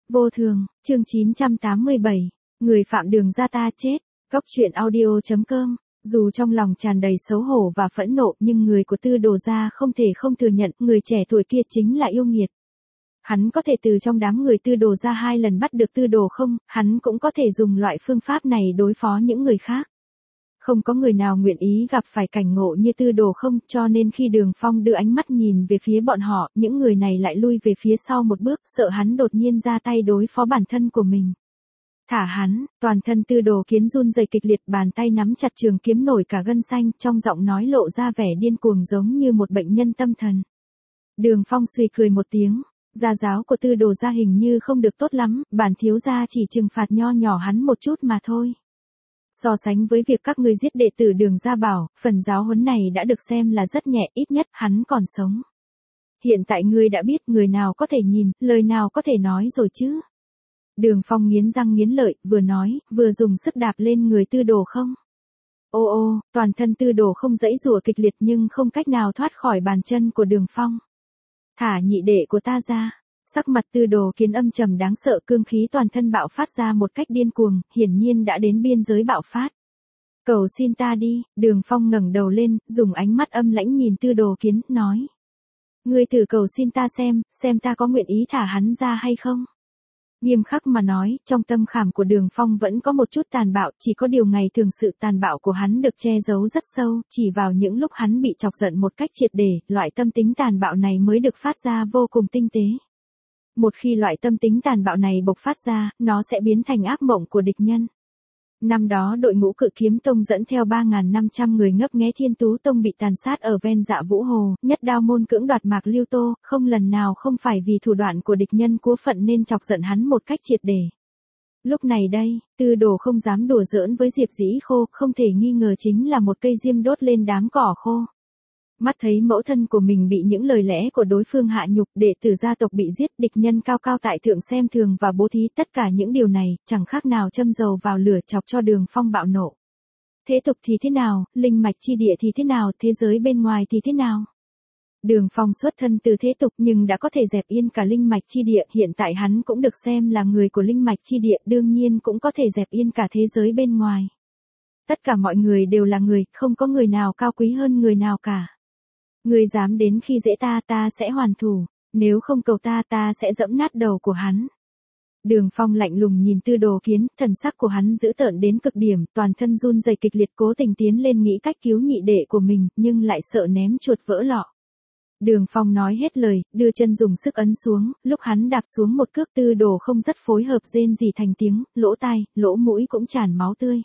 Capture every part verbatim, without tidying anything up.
Vô thường, chương chín trăm tám mươi bảy, người phạm đường ra ta chết, góc truyện audio.com, dù trong lòng tràn đầy xấu hổ và phẫn nộ nhưng người của Tư Đồ gia không thể không thừa nhận người trẻ tuổi kia chính là yêu nghiệt. Hắn có thể từ trong đám người Tư Đồ gia hai lần bắt được Tư Đồ không, hắn cũng có thể dùng loại phương pháp này đối phó những người khác. Không có người nào nguyện ý gặp phải cảnh ngộ như Tư Đồ không, cho nên khi Đường Phong đưa ánh mắt nhìn về phía bọn họ, những người này lại lui về phía sau một bước, sợ hắn đột nhiên ra tay đối phó bản thân của mình. Thả hắn, toàn thân Tư Đồ Kiến run rẩy kịch liệt, bàn tay nắm chặt trường kiếm nổi cả gân xanh, trong giọng nói lộ ra vẻ điên cuồng giống như một bệnh nhân tâm thần. Đường Phong suy cười một tiếng, gia giáo của Tư Đồ gia hình như không được tốt lắm, bản thiếu gia chỉ trừng phạt nho nhỏ hắn một chút mà thôi. So sánh với việc các ngươi giết đệ tử Đường gia Bảo, phần giáo huấn này đã được xem là rất nhẹ, ít nhất hắn còn sống. Hiện tại ngươi đã biết người nào có thể nhìn, lời nào có thể nói rồi chứ. Đường Phong nghiến răng nghiến lợi, vừa nói, vừa dùng sức đạp lên người Tư Đồ không. Ô ô, toàn thân Tư Đồ không giãy giụa kịch liệt nhưng không cách nào thoát khỏi bàn chân của Đường Phong. Thả nhị đệ của ta ra. Sắc mặt Tư Đồ Kiến âm trầm đáng sợ, cương khí toàn thân bạo phát ra một cách điên cuồng, hiển nhiên đã đến biên giới bạo phát. Cầu xin ta đi, Đường Phong ngẩng đầu lên, dùng ánh mắt âm lãnh nhìn Tư Đồ Kiến, nói. Ngươi thử cầu xin ta xem, xem ta có nguyện ý thả hắn ra hay không. Nghiêm khắc mà nói, trong tâm khảm của Đường Phong vẫn có một chút tàn bạo, chỉ có điều ngày thường sự tàn bạo của hắn được che giấu rất sâu, chỉ vào những lúc hắn bị chọc giận một cách triệt để, loại tâm tính tàn bạo này mới được phát ra vô cùng tinh tế. Một khi loại tâm tính tàn bạo này bộc phát ra, nó sẽ biến thành ác mộng của địch nhân. Năm đó đội ngũ Cự Kiếm Tông dẫn theo ba nghìn năm trăm người ngấp nghé Thiên Tú Tông bị tàn sát ở ven Dạ Vũ Hồ, nhất đao môn cưỡng đoạt Mạc Lưu Tô, không lần nào không phải vì thủ đoạn của địch nhân cúa phận nên chọc giận hắn một cách triệt để. Lúc này đây, Tư Đồ không dám đùa giỡn với Diệp Dĩ Khô, không thể nghi ngờ chính là một cây diêm đốt lên đám cỏ khô. Mắt thấy mẫu thân của mình bị những lời lẽ của đối phương hạ nhục, đệ tử gia tộc bị giết, địch nhân cao cao tại thượng xem thường và bố thí, tất cả những điều này, chẳng khác nào châm dầu vào lửa chọc cho Đường Phong bạo nộ. Thế tục thì thế nào, linh mạch chi địa thì thế nào, thế giới bên ngoài thì thế nào? Đường Phong xuất thân từ thế tục nhưng đã có thể dẹp yên cả linh mạch chi địa, hiện tại hắn cũng được xem là người của linh mạch chi địa, đương nhiên cũng có thể dẹp yên cả thế giới bên ngoài. Tất cả mọi người đều là người, không có người nào cao quý hơn người nào cả. Ngươi dám đến khi dễ ta, ta sẽ hoàn thủ, nếu không cầu ta, ta sẽ giẫm nát đầu của hắn. Đường Phong lạnh lùng nhìn Tư Đồ Kiến, thần sắc của hắn dữ tợn đến cực điểm, toàn thân run rẩy kịch liệt, cố tình tiến lên nghĩ cách cứu nhị đệ của mình, nhưng lại sợ ném chuột vỡ lọ. Đường Phong nói hết lời, đưa chân dùng sức ấn xuống, lúc hắn đạp xuống một cước, Tư Đồ không rất phối hợp rên rỉ thành tiếng, lỗ tai, lỗ mũi cũng tràn máu tươi.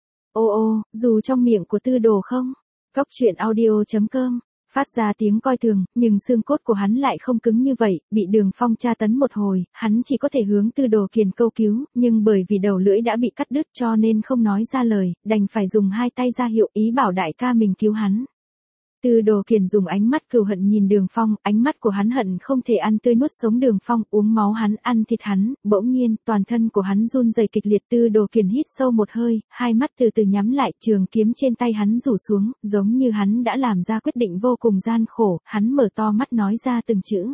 Ô ô, dù trong miệng của Tư Đồ không, góc truyện audio.com. Phát ra tiếng coi thường, nhưng xương cốt của hắn lại không cứng như vậy, bị Đường Phong tra tấn một hồi, hắn chỉ có thể hướng Tư Đồ Kiền câu cứu, nhưng bởi vì đầu lưỡi đã bị cắt đứt cho nên không nói ra lời, đành phải dùng hai tay ra hiệu ý bảo đại ca mình cứu hắn. Tư Đồ Kiền dùng ánh mắt cừu hận nhìn Đường Phong, ánh mắt của hắn hận không thể ăn tươi nuốt sống Đường Phong, uống máu hắn, ăn thịt hắn, bỗng nhiên, toàn thân của hắn run rẩy kịch liệt. Tư Đồ Kiền hít sâu một hơi, hai mắt từ từ nhắm lại, trường kiếm trên tay hắn rủ xuống, giống như hắn đã làm ra quyết định vô cùng gian khổ, hắn mở to mắt nói ra từng chữ.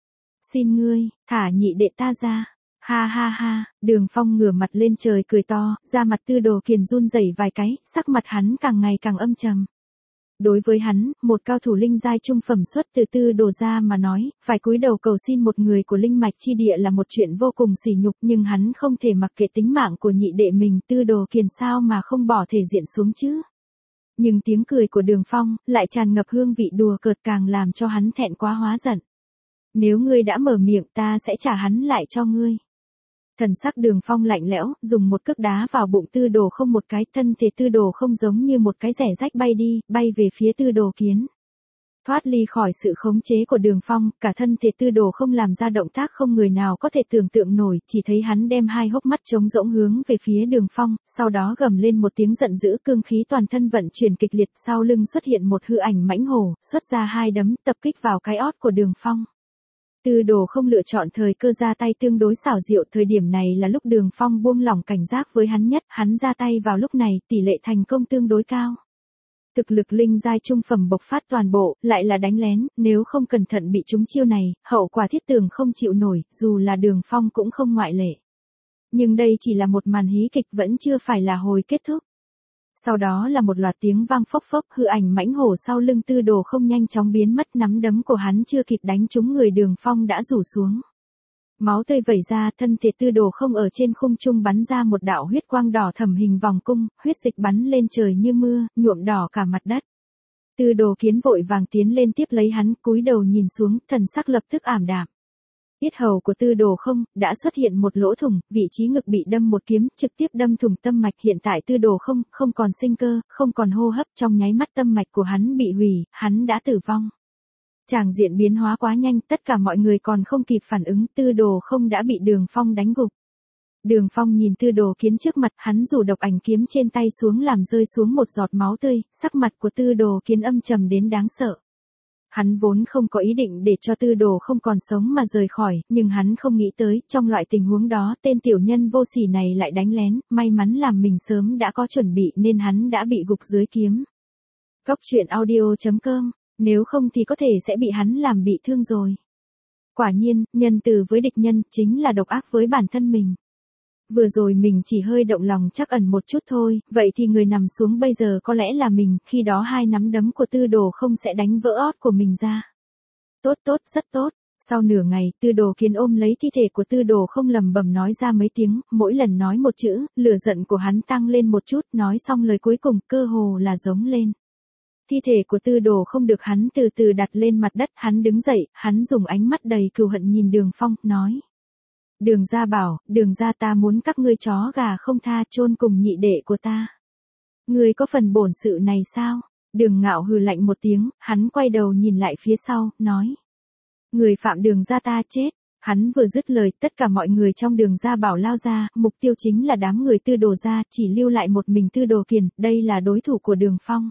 Xin ngươi, thả nhị đệ ta ra. Ha ha ha, Đường Phong ngửa mặt lên trời cười to, da mặt Tư Đồ Kiền run rẩy vài cái, sắc mặt hắn càng ngày càng âm trầm. Đối với hắn, một cao thủ linh giai trung phẩm xuất từ Tư Đồ gia mà nói, phải cúi đầu cầu xin một người của linh mạch chi địa là một chuyện vô cùng sỉ nhục, nhưng hắn không thể mặc kệ tính mạng của nhị đệ mình, Tư Đồ Kiền sao mà không bỏ thể diện xuống chứ. Nhưng tiếng cười của Đường Phong lại tràn ngập hương vị đùa cợt, càng làm cho hắn thẹn quá hóa giận. Nếu ngươi đã mở miệng, ta sẽ trả hắn lại cho ngươi. Thần sắc Đường Phong lạnh lẽo, dùng một cước đá vào bụng Tư Đồ không một cái, thân thể Tư Đồ không giống như một cái rẻ rách bay đi, bay về phía Tư Đồ Kiến. Thoát ly khỏi sự khống chế của Đường Phong, cả thân thể Tư Đồ không làm ra động tác không người nào có thể tưởng tượng nổi, chỉ thấy hắn đem hai hốc mắt trống rỗng hướng về phía Đường Phong, sau đó gầm lên một tiếng giận dữ, cương khí toàn thân vận chuyển kịch liệt, sau lưng xuất hiện một hư ảnh mãnh hổ, xuất ra hai đấm, tập kích vào cái ót của Đường Phong. Tư Đồ không lựa chọn thời cơ ra tay tương đối xảo diệu, thời điểm này là lúc Đường Phong buông lỏng cảnh giác với hắn nhất, hắn ra tay vào lúc này, tỷ lệ thành công tương đối cao. Thực lực linh giai trung phẩm bộc phát toàn bộ, lại là đánh lén, nếu không cẩn thận bị trúng chiêu này, hậu quả thiết tưởng không chịu nổi, dù là Đường Phong cũng không ngoại lệ. Nhưng đây chỉ là một màn hí kịch, vẫn chưa phải là hồi kết thúc. Sau đó là một loạt tiếng vang phốc phốc, hư ảnh mãnh hổ sau lưng Tư Đồ Không nhanh chóng biến mất, nắm đấm của hắn chưa kịp đánh trúng người Đường Phong đã rủ xuống. Máu tươi vẩy ra, thân thể Tư Đồ Không ở trên khung trung bắn ra một đạo huyết quang đỏ thẫm hình vòng cung, huyết dịch bắn lên trời như mưa, nhuộm đỏ cả mặt đất. Tư Đồ Kiến vội vàng tiến lên tiếp lấy hắn, cúi đầu nhìn xuống, thần sắc lập tức ảm đạm. Yết hầu của Tư Đồ Không đã xuất hiện một lỗ thủng, vị trí ngực bị đâm một kiếm, trực tiếp đâm thủng tâm mạch. Hiện tại Tư Đồ Không không còn sinh cơ, không còn hô hấp, trong nháy mắt tâm mạch của hắn bị hủy, hắn đã tử vong. Tràng diện biến hóa quá nhanh, tất cả mọi người còn không kịp phản ứng, Tư Đồ Không đã bị Đường Phong đánh gục. Đường Phong nhìn Tư Đồ Kiến trước mặt, hắn rủ độc ảnh kiếm trên tay xuống làm rơi xuống một giọt máu tươi, sắc mặt của Tư Đồ Kiến âm trầm đến đáng sợ. Hắn vốn không có ý định để cho Tư Đồ Không còn sống mà rời khỏi, nhưng hắn không nghĩ tới, trong loại tình huống đó, tên tiểu nhân vô sỉ này lại đánh lén, may mắn làm mình sớm đã có chuẩn bị nên hắn đã bị gục dưới kiếm. Cốc truyện audio chấm com, nếu không thì có thể sẽ bị hắn làm bị thương rồi. Quả nhiên, nhân từ với địch nhân, chính là độc ác với bản thân mình. Vừa rồi mình chỉ hơi động lòng chắc ẩn một chút thôi, vậy thì người nằm xuống bây giờ có lẽ là mình, khi đó hai nắm đấm của Tư Đồ Không sẽ đánh vỡ ót của mình ra. Tốt tốt, rất tốt. Sau nửa ngày, Tư Đồ Kiến ôm lấy thi thể của Tư Đồ Không lẩm bẩm nói ra mấy tiếng, mỗi lần nói một chữ, lửa giận của hắn tăng lên một chút, nói xong lời cuối cùng, cơ hồ là giống lên. Thi thể của Tư Đồ Không được hắn từ từ đặt lên mặt đất, hắn đứng dậy, hắn dùng ánh mắt đầy cừu hận nhìn Đường Phong, nói. Đường gia bảo, Đường gia ta muốn các ngươi chó gà không tha chôn cùng nhị đệ của ta. Ngươi có phần bổn sự này sao? Đường Ngạo hừ lạnh một tiếng, hắn quay đầu nhìn lại phía sau, nói. Người phạm Đường gia ta chết. Hắn vừa dứt lời, tất cả mọi người trong Đường gia bảo lao ra, mục tiêu chính là đám người Tư Đồ gia, chỉ lưu lại một mình Tư Đồ Kiền, đây là đối thủ của Đường Phong.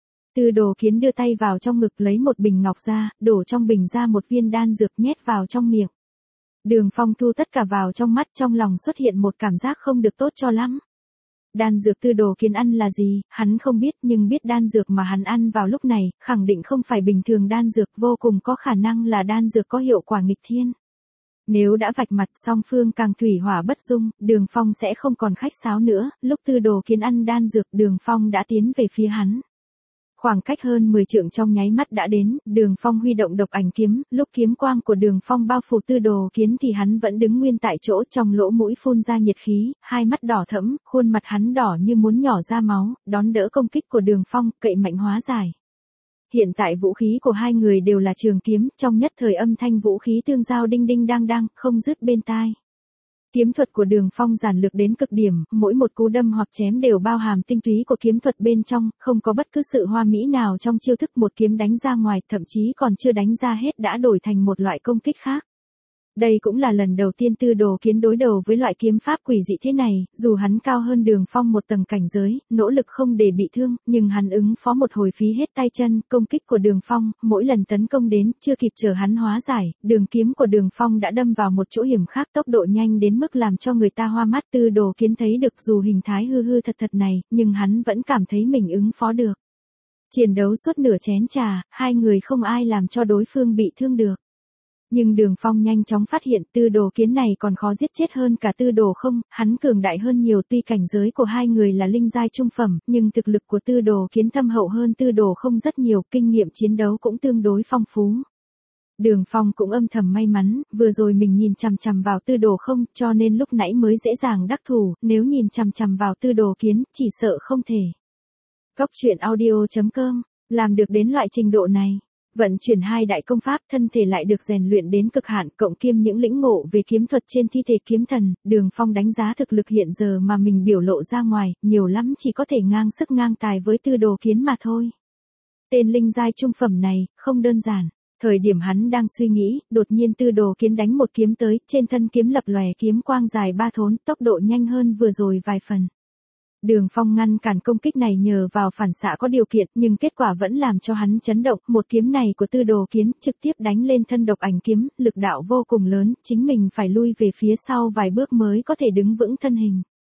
Tư Đồ Kiến đưa tay vào trong ngực lấy một bình ngọc ra, đổ trong bình ra một viên đan dược nhét vào trong miệng. Đường Phong thu tất cả vào trong mắt, trong lòng xuất hiện một cảm giác không được tốt cho lắm. Đan dược Tư Đồ Kiến ăn là gì, hắn không biết, nhưng biết đan dược mà hắn ăn vào lúc này, khẳng định không phải bình thường đan dược, vô cùng có khả năng là đan dược có hiệu quả nghịch thiên. Nếu đã vạch mặt song phương càng thủy hỏa bất dung, Đường Phong sẽ không còn khách sáo nữa, lúc Tư Đồ Kiến ăn đan dược Đường Phong đã tiến về phía hắn. Khoảng cách hơn mười trượng trong nháy mắt đã đến, Đường Phong huy động độc ảnh kiếm, lúc kiếm quang của Đường Phong bao phủ Tư Đồ Kiến thì hắn vẫn đứng nguyên tại chỗ, trong lỗ mũi phun ra nhiệt khí, hai mắt đỏ thẫm, khuôn mặt hắn đỏ như muốn nhỏ ra máu, đón đỡ công kích của Đường Phong, cậy mạnh hóa giải. Hiện tại vũ khí của hai người đều là trường kiếm, trong nhất thời âm thanh vũ khí tương giao đinh đinh đang đang, không dứt bên tai. Kiếm thuật của Đường Phong giản lược đến cực điểm, mỗi một cú đâm hoặc chém đều bao hàm tinh túy của kiếm thuật bên trong, không có bất cứ sự hoa mỹ nào trong chiêu thức, một kiếm đánh ra ngoài, thậm chí còn chưa đánh ra hết đã đổi thành một loại công kích khác. Đây cũng là lần đầu tiên Tư Đồ Kiến đối đầu với loại kiếm pháp quỷ dị thế này, dù hắn cao hơn Đường Phong một tầng cảnh giới, nỗ lực không để bị thương, nhưng hắn ứng phó một hồi phí hết tay chân, công kích của Đường Phong, mỗi lần tấn công đến, chưa kịp chờ hắn hóa giải, đường kiếm của Đường Phong đã đâm vào một chỗ hiểm khác, tốc độ nhanh đến mức làm cho người ta hoa mắt. Tư Đồ Kiến thấy được dù hình thái hư hư thật thật này, nhưng hắn vẫn cảm thấy mình ứng phó được. Chiến đấu suốt nửa chén trà, hai người không ai làm cho đối phương bị thương được. Nhưng Đường Phong nhanh chóng phát hiện Tư Đồ Kiến này còn khó giết chết hơn cả Tư Đồ Không, hắn cường đại hơn nhiều, tuy cảnh giới của hai người là linh giai trung phẩm, nhưng thực lực của Tư Đồ Kiến thâm hậu hơn Tư Đồ Không rất nhiều, kinh nghiệm chiến đấu cũng tương đối phong phú. Đường Phong cũng âm thầm may mắn, vừa rồi mình nhìn chằm chằm vào Tư Đồ Không, cho nên lúc nãy mới dễ dàng đắc thủ, nếu nhìn chằm chằm vào Tư Đồ Kiến, chỉ sợ không thể. Cốc truyện audio chấm com, làm được đến loại trình độ này. Vận chuyển hai đại công pháp, thân thể lại được rèn luyện đến cực hạn, cộng kiêm những lĩnh ngộ về kiếm thuật trên thi thể kiếm thần, Đường Phong đánh giá thực lực hiện giờ mà mình biểu lộ ra ngoài, nhiều lắm chỉ có thể ngang sức ngang tài với Tư Đồ Kiến mà thôi. Tên linh giai trung phẩm này, không đơn giản. Thời điểm hắn đang suy nghĩ, đột nhiên Tư Đồ Kiến đánh một kiếm tới, trên thân kiếm lập lòe kiếm quang dài ba thốn, tốc độ nhanh hơn vừa rồi vài phần. Đường Phong ngăn cản công kích này nhờ vào phản xạ có điều kiện, nhưng kết quả vẫn làm cho hắn chấn động, một kiếm này của Tư Đồ Kiến trực tiếp đánh lên thân độc ảnh kiếm, lực đạo vô cùng lớn, chính mình phải lui về phía sau vài bước mới có thể đứng vững thân hình.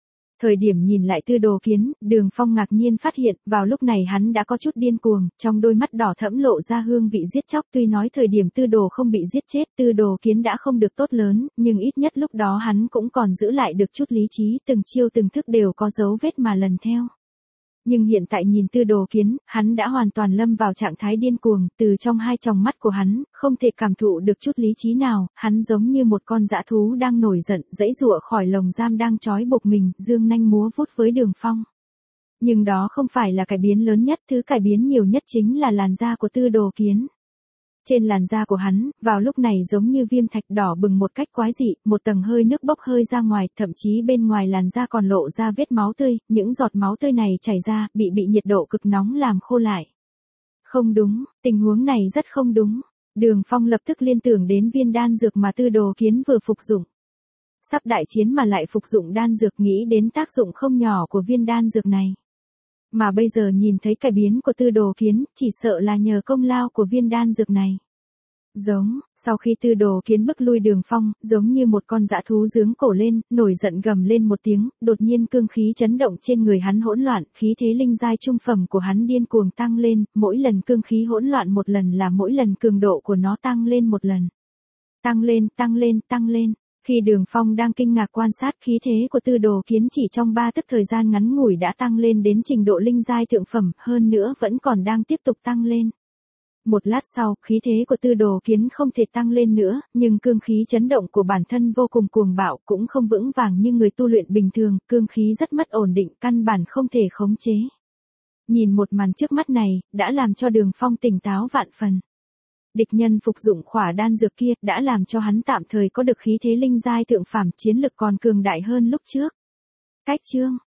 Thời điểm nhìn lại Tư Đồ Kiến, Đường Phong ngạc nhiên phát hiện, vào lúc này hắn đã có chút điên cuồng, trong đôi mắt đỏ thẫm lộ ra hương vị giết chóc. Tuy nói thời điểm Tư Đồ không bị giết chết, Tư Đồ Kiến đã không được tốt lớn, nhưng ít nhất lúc đó hắn cũng còn giữ lại được chút lý trí, từng chiêu từng thức đều có dấu vết mà lần theo. Nhưng hiện tại nhìn Tư Đồ Kiến, hắn đã hoàn toàn lâm vào trạng thái điên cuồng, từ trong hai tròng mắt của hắn, không thể cảm thụ được chút lý trí nào, hắn giống như một con dã thú đang nổi giận, giãy giụa khỏi lồng giam đang trói buộc mình, dương nanh múa vuốt với Đường Phong. Nhưng đó không phải là cải biến lớn nhất, thứ cải biến nhiều nhất chính là làn da của Tư Đồ Kiến. Trên làn da của hắn, vào lúc này giống như viêm thạch đỏ bừng một cách quái dị, một tầng hơi nước bốc hơi ra ngoài, thậm chí bên ngoài làn da còn lộ ra vết máu tươi, những giọt máu tươi này chảy ra, bị bị nhiệt độ cực nóng làm khô lại. Không đúng, tình huống này rất không đúng. Đường Phong lập tức liên tưởng đến viên đan dược mà Tư Đồ Kiến vừa phục dụng. Sắp đại chiến mà lại phục dụng đan dược, nghĩ đến tác dụng không nhỏ của viên đan dược này. Mà bây giờ nhìn thấy cải biến của Tư Đồ Kiến, chỉ sợ là nhờ công lao của viên đan dược này. Giống, sau khi Tư Đồ Kiến bức lui Đường Phong, giống như một con dã thú giương cổ lên, nổi giận gầm lên một tiếng, đột nhiên cương khí chấn động trên người hắn hỗn loạn, khí thế linh giai trung phẩm của hắn điên cuồng tăng lên, mỗi lần cương khí hỗn loạn một lần là mỗi lần cường độ của nó tăng lên một lần. Tăng lên, tăng lên, tăng lên. Khi Đường Phong đang kinh ngạc quan sát khí thế của Tư Đồ Kiến chỉ trong ba tức thời gian ngắn ngủi đã tăng lên đến trình độ linh giai thượng phẩm, hơn nữa vẫn còn đang tiếp tục tăng lên. Một lát sau, khí thế của Tư Đồ Kiến không thể tăng lên nữa, nhưng cương khí chấn động của bản thân vô cùng cuồng bạo, cũng không vững vàng như người tu luyện bình thường, cương khí rất mất ổn định, căn bản không thể khống chế. Nhìn một màn trước mắt này, đã làm cho Đường Phong tỉnh táo vạn phần. Địch nhân phục dụng khỏa đan dược kia đã làm cho hắn tạm thời có được khí thế linh giai thượng phẩm, chiến lực còn cường đại hơn lúc trước. Cách chương